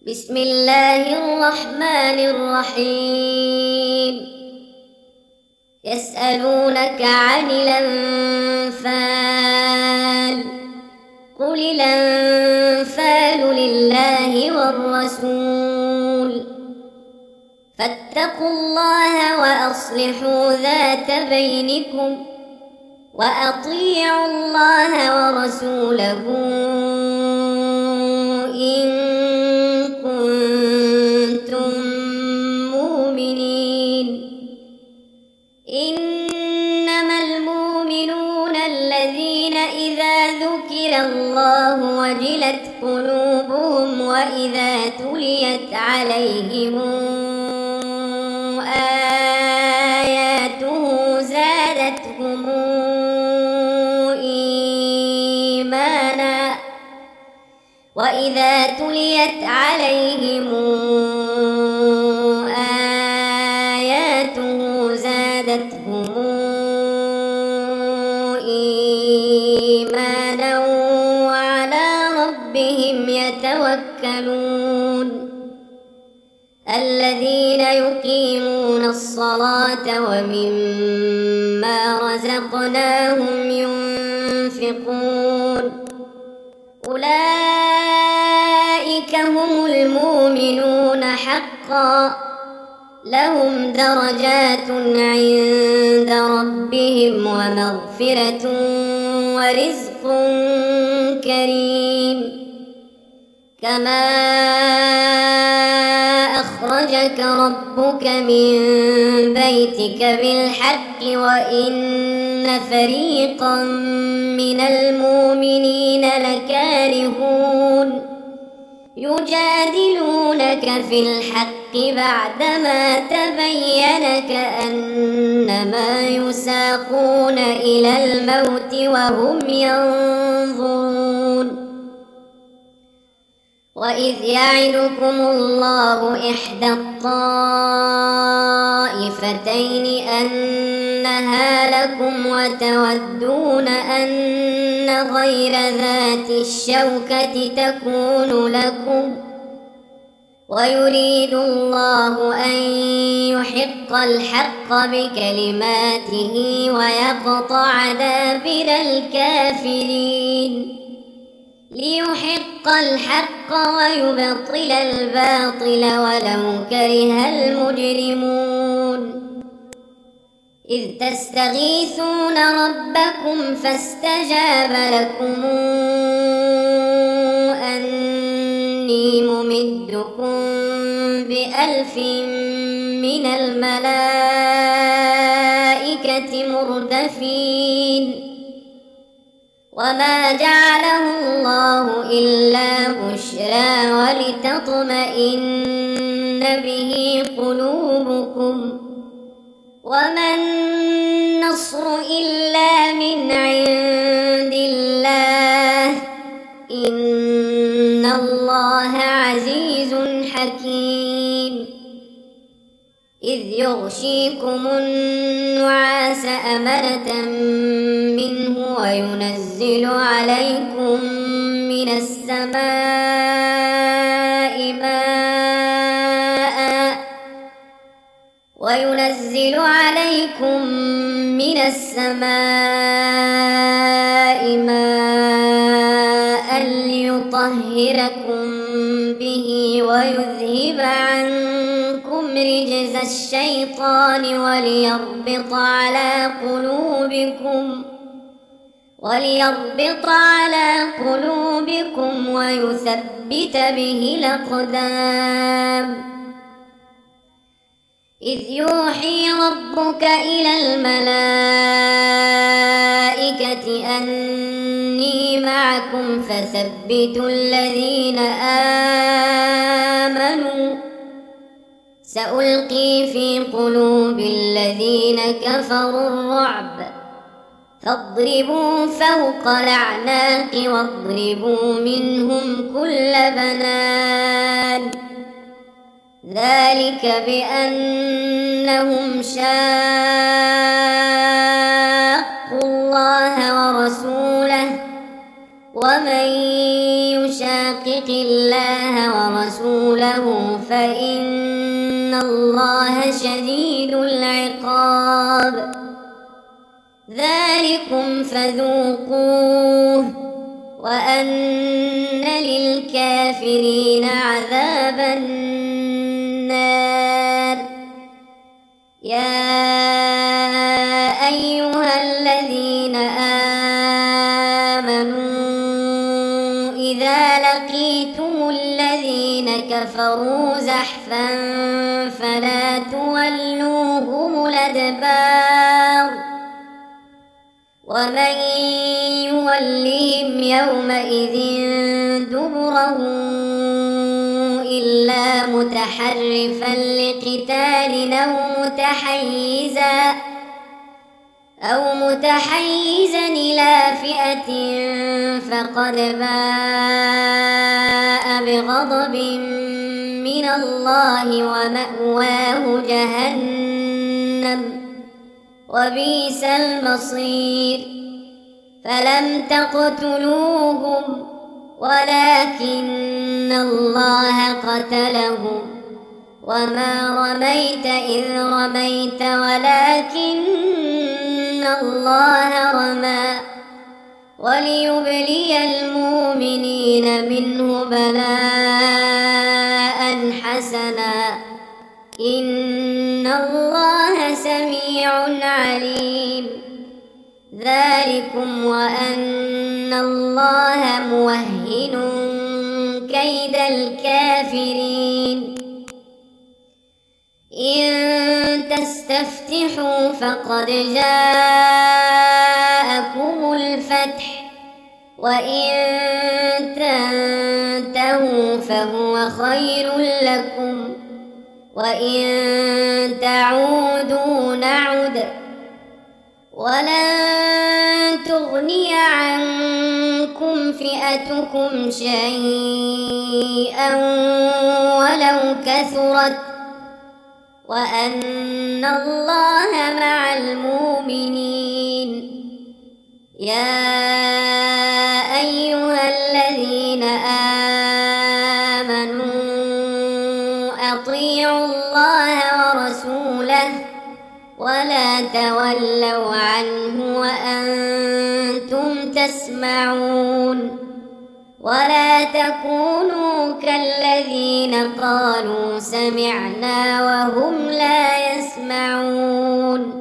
بسم الله الرحمن الرحيم. يسألونك عن الأنفال قل الأنفال لله والرسول فاتقوا الله وأصلحوا ذات بينكم وأطيعوا الله ورسوله إن كنتم مؤمنين. إنما المؤمنون الذين إذا ذكر الله وجلت قلوبهم وإذا تليت عليهم آياته زادتهم إيمانا وإذا تليت عليهم آياته زادتهم إيمانا وعلى ربهم يتوكلون. الذين يقيمون الصلاة ومما رزقناهم ينفقون أولئك هم المؤمنون حقا لهم درجات عند ربهم ومغفرة ورزق كريم. كما أخرجك ربك من بيتك بالحق وإن فريقا من المؤمنين لكارهون يجادلونك في الحق بعدما تبين كأنما يساقون إلى الموت وهم ينظرون. وإذ يعدكم الله إحدى الطائفتين أنها لكم وتودون أن غير ذات الشوكة تكون لكم ويريد الله أن يحق الحق بكلماته ويقطع دابر الكافرين ليحق الحق ويبطل الباطل ولو كره المجرمون. إذ تستغيثون ربكم فاستجاب لكم أني ممدكم ب1000 من الملائكة مردفين. وما جعله الله إلا بشرى ولتطمئن به قلوبكم وما النصر إلا من عند الله إن الله عزيز حكيم. إذ يغشيكم النعاس أمنة منه وينزل عليكم من السماء ماء ليطهركم به ويذهب عنكم رجز الشيطان وليربط على قلوبكم ويثبت به الأقدام. إذ يوحي ربك إلى الملائكة أني معكم فثبتوا الذين آمنوا سألقي في قلوب الذين كفروا الرعب فاضربوا فوق الأعناق واضربوا منهم كل بنان. ذلك بأنهم شاقوا الله ورسوله ومن يشاقق الله ورسوله له فإن الله شديد العقاب. ذلكم فذوقوه وأن للكافرين عذاب النار. يا أيها الذين آمنوا إذا لقيتم الذين كفروا زحفا فلا تولوهم الأدبار ومن يولهم يومئذ دبره إلا متحرفا لقتال أو متحيزا إلى فئة فقد باء بغضب من الله ومأواه جهنم وبئس المصير. فلم تقتلوهم ولكن الله قتلهم وما رميت إذ رميت ولكن الله رمى وليبلي المؤمنين منه بلاء حسنا إن الله سميع عليم. ذلكم وأن الله موهن كيد الكافرين. إن تستفتحوا فقد جاءكم الفتح وإن تنتهوا فهو خير لكم وإن تعودوا نعد ولن تغني عنكم فئتكم شيئا ولو كثرت وأن الله مع المؤمنين. يا أيها الذين آمنوا أطيعوا الله ورسوله ولا تولوا عنه وأنتم تسمعون ولا تكونوا كالذين قالوا سمعنا وهم لا يسمعون.